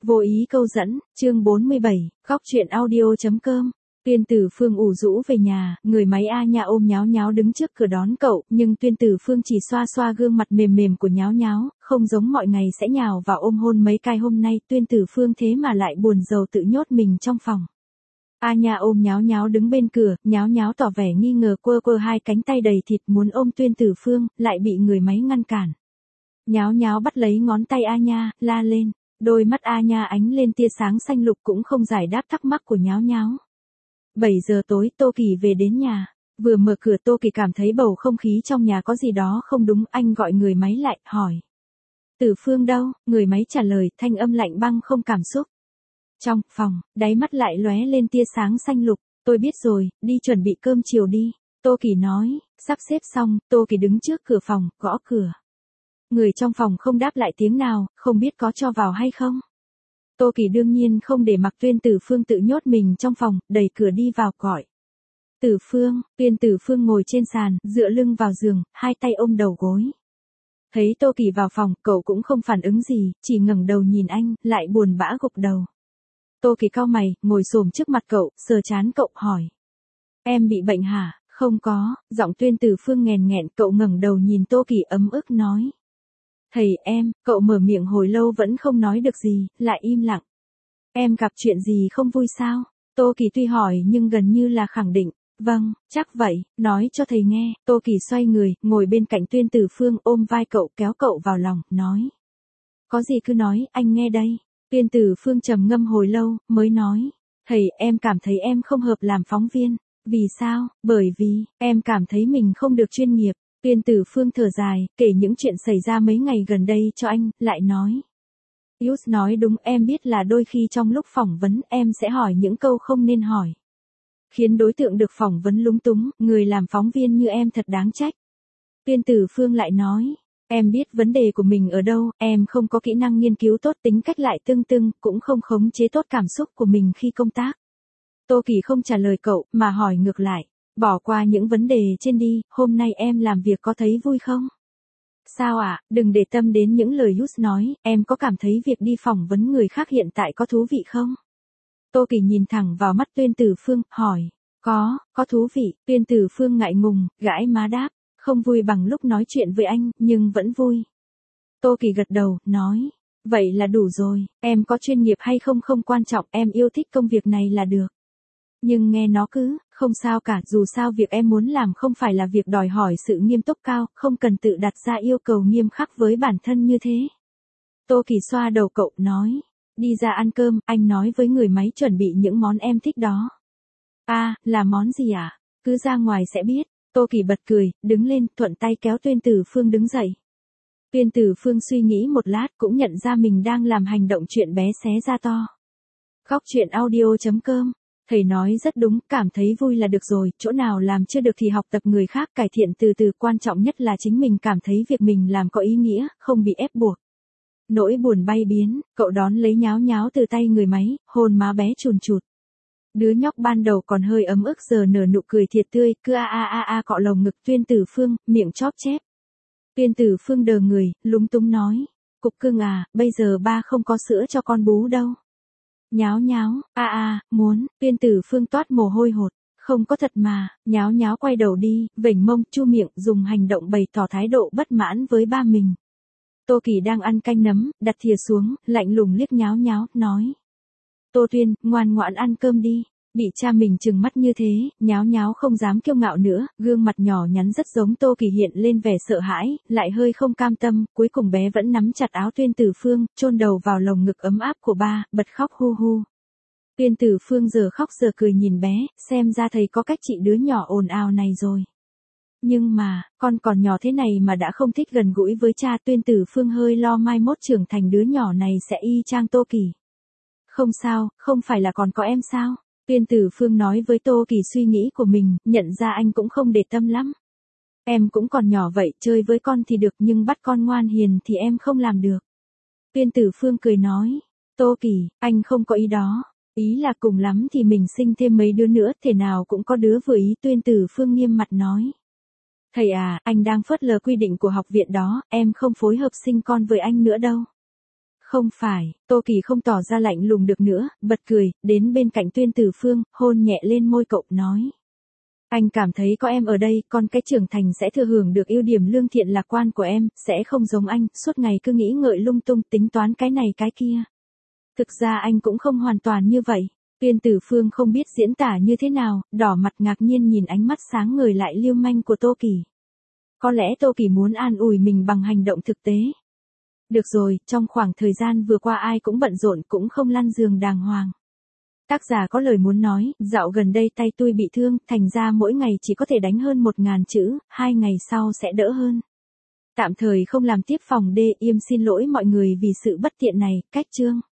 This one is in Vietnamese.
Vô ý câu dẫn, chương 47, góc truyện audio.com. Tuyên Tử Phương ủ rũ về nhà, người máy A Nha ôm Nháo Nháo đứng trước cửa đón cậu, nhưng Tuyên Tử Phương chỉ xoa xoa gương mặt mềm mềm của Nháo Nháo, không giống mọi ngày sẽ nhào vào ôm hôn mấy cái. Hôm nay Tuyên Tử Phương thế mà lại buồn rầu tự nhốt mình trong phòng. A Nha ôm Nháo Nháo đứng bên cửa, Nháo Nháo tỏ vẻ nghi ngờ quơ quơ hai cánh tay đầy thịt muốn ôm Tuyên Tử Phương, lại bị người máy ngăn cản. Nháo Nháo bắt lấy ngón tay A Nha, la lên. Đôi mắt A Nha ánh lên tia sáng xanh lục cũng không giải đáp thắc mắc của Nháo Nháo. 7 giờ tối Tô Kỳ về đến nhà. Vừa mở cửa Tô Kỳ cảm thấy bầu không khí trong nhà có gì đó không đúng. Anh gọi người máy lại, hỏi. Tử Phương đâu? Người máy trả lời, thanh âm lạnh băng không cảm xúc. Trong phòng, đáy mắt lại lóe lên tia sáng xanh lục. Tôi biết rồi, đi chuẩn bị cơm chiều đi. Tô Kỳ nói, sắp xếp xong, Tô Kỳ đứng trước cửa phòng, gõ cửa. Người trong phòng không đáp lại tiếng nào, không biết có cho vào hay không. Tô Kỳ đương nhiên không để mặc Tuyên Tử Phương tự nhốt mình trong phòng, đẩy cửa đi vào gọi. Tử Phương, Tuyên Tử Phương ngồi trên sàn, dựa lưng vào giường, hai tay ôm đầu gối. Thấy Tô Kỳ vào phòng, cậu cũng không phản ứng gì, chỉ ngẩng đầu nhìn anh, lại buồn bã gục đầu. Tô Kỳ cau mày, ngồi xổm trước mặt cậu, sờ trán cậu, hỏi. Em bị bệnh hả? Không có, giọng Tuyên Tử Phương nghèn nghẹn, cậu ngẩng đầu nhìn Tô Kỳ ấm ức nói. Thầy em, cậu mở miệng hồi lâu vẫn không nói được gì, lại im lặng. Em gặp chuyện gì không vui sao? Tô Kỳ tuy hỏi nhưng gần như là khẳng định. Vâng, chắc vậy, nói cho thầy nghe. Tô Kỳ xoay người, ngồi bên cạnh Tuyên Tử Phương ôm vai cậu kéo cậu vào lòng, nói. Có gì cứ nói, anh nghe đây. Tuyên Tử Phương trầm ngâm hồi lâu, mới nói. Thầy, em cảm thấy em không hợp làm phóng viên. Vì sao? Bởi vì, em cảm thấy mình không được chuyên nghiệp. Tuyên Tử Phương thở dài, kể những chuyện xảy ra mấy ngày gần đây cho anh, lại nói. Yus nói đúng, em biết là đôi khi trong lúc phỏng vấn em sẽ hỏi những câu không nên hỏi. Khiến đối tượng được phỏng vấn lúng túng, người làm phóng viên như em thật đáng trách. Tuyên Tử Phương lại nói. Em biết vấn đề của mình ở đâu, em không có kỹ năng nghiên cứu tốt, tính cách lại tưng, cũng không khống chế tốt cảm xúc của mình khi công tác. Tô Kỳ không trả lời cậu, mà hỏi ngược lại. Bỏ qua những vấn đề trên đi, hôm nay em làm việc có thấy vui không? Sao ạ, đừng để tâm đến những lời Yus nói, em có cảm thấy việc đi phỏng vấn người khác hiện tại có thú vị không? Tô Kỳ nhìn thẳng vào mắt Tuyên Tử Phương, hỏi. Có thú vị. Tuyên Tử Phương ngại ngùng, gãi má đáp. Không vui bằng lúc nói chuyện với anh, nhưng vẫn vui. Tô Kỳ gật đầu, nói. Vậy là đủ rồi, em có chuyên nghiệp hay không không quan trọng, em yêu thích công việc này là được. Nhưng nghe nó cứ, không sao cả, dù sao việc em muốn làm không phải là việc đòi hỏi sự nghiêm túc cao, không cần tự đặt ra yêu cầu nghiêm khắc với bản thân như thế. Tô Kỳ xoa đầu cậu, nói. Đi ra ăn cơm, anh nói với người máy chuẩn bị những món em thích đó. Là món gì ạ? Cứ ra ngoài sẽ biết. Tô Kỳ bật cười, đứng lên, thuận tay kéo Tuyên Tử Phương đứng dậy. Tuyên Tử Phương suy nghĩ một lát cũng nhận ra mình đang làm hành động chuyện bé xé ra to. Góc truyện audio.com. Thầy nói rất đúng, cảm thấy vui là được rồi, chỗ nào làm chưa được thì học tập người khác, cải thiện từ từ, quan trọng nhất là chính mình cảm thấy việc mình làm có ý nghĩa, không bị ép buộc. Nỗi buồn bay biến, cậu đón lấy Nháo Nháo từ tay người máy, hôn má bé chùn chụt. Đứa nhóc ban đầu còn hơi ấm ức giờ nở nụ cười thiệt tươi, cứ cọ lồng ngực Tuyên Tử Phương, miệng chóp chép. Tuyên Tử Phương đờ người, lúng túng nói. Cục cưng à, bây giờ ba không có sữa cho con bú đâu. Nháo Nháo, muốn. Tuyên Tử Phương toát mồ hôi hột. Không có thật mà. Nháo Nháo quay đầu đi, vểnh mông, chu miệng, dùng hành động bày tỏ thái độ bất mãn với ba mình. Tô Kỳ đang ăn canh nấm, đặt thìa xuống, lạnh lùng liếc Nháo Nháo, nói. Tô Tuyên, ngoan ngoãn ăn cơm đi. Bị cha mình trừng mắt như thế, Nháo Nháo không dám kiêu ngạo nữa, gương mặt nhỏ nhắn rất giống Tô Kỳ hiện lên vẻ sợ hãi, lại hơi không cam tâm, cuối cùng bé vẫn nắm chặt áo Tuyên Tử Phương, chôn đầu vào lồng ngực ấm áp của ba, bật khóc hu hu. Tuyên Tử Phương giờ khóc giờ cười nhìn bé, xem ra thầy có cách trị đứa nhỏ ồn ào này rồi. Nhưng mà, con còn nhỏ thế này mà đã không thích gần gũi với cha. Tuyên Tử Phương hơi lo mai mốt trưởng thành đứa nhỏ này sẽ y chang Tô Kỳ. Không sao, không phải là còn có em sao? Tuyên Tử Phương nói với Tô Kỳ suy nghĩ của mình, nhận ra anh cũng không để tâm lắm. Em cũng còn nhỏ vậy, chơi với con thì được nhưng bắt con ngoan hiền thì em không làm được. Tuyên Tử Phương cười nói. Tô Kỳ, anh không có ý đó. Ý là cùng lắm thì mình sinh thêm mấy đứa nữa, thể nào cũng có đứa vừa ý. Tuyên Tử Phương nghiêm mặt nói. Thầy anh đang phớt lờ quy định của học viện đó, em không phối hợp sinh con với anh nữa đâu. Không phải, Tô Kỳ không tỏ ra lạnh lùng được nữa, bật cười, đến bên cạnh Tuyên Tử Phương, hôn nhẹ lên môi cậu, nói. Anh cảm thấy có em ở đây, con cái trưởng thành sẽ thừa hưởng được ưu điểm lương thiện lạc quan của em, sẽ không giống anh, suốt ngày cứ nghĩ ngợi lung tung tính toán cái này cái kia. Thực ra anh cũng không hoàn toàn như vậy. Tuyên Tử Phương không biết diễn tả như thế nào, đỏ mặt ngạc nhiên nhìn ánh mắt sáng ngời lại lưu manh của Tô Kỳ. Có lẽ Tô Kỳ muốn an ủi mình bằng hành động thực tế. Được rồi, trong khoảng thời gian vừa qua ai cũng bận rộn cũng không lăn giường đàng hoàng. Tác giả có lời muốn nói, dạo gần đây tay tôi bị thương, thành ra mỗi ngày chỉ có thể đánh hơn 1000 chữ, 2 ngày sau sẽ đỡ hơn. Tạm thời không làm tiếp phòng D, im xin lỗi mọi người vì sự bất tiện này, cách chương.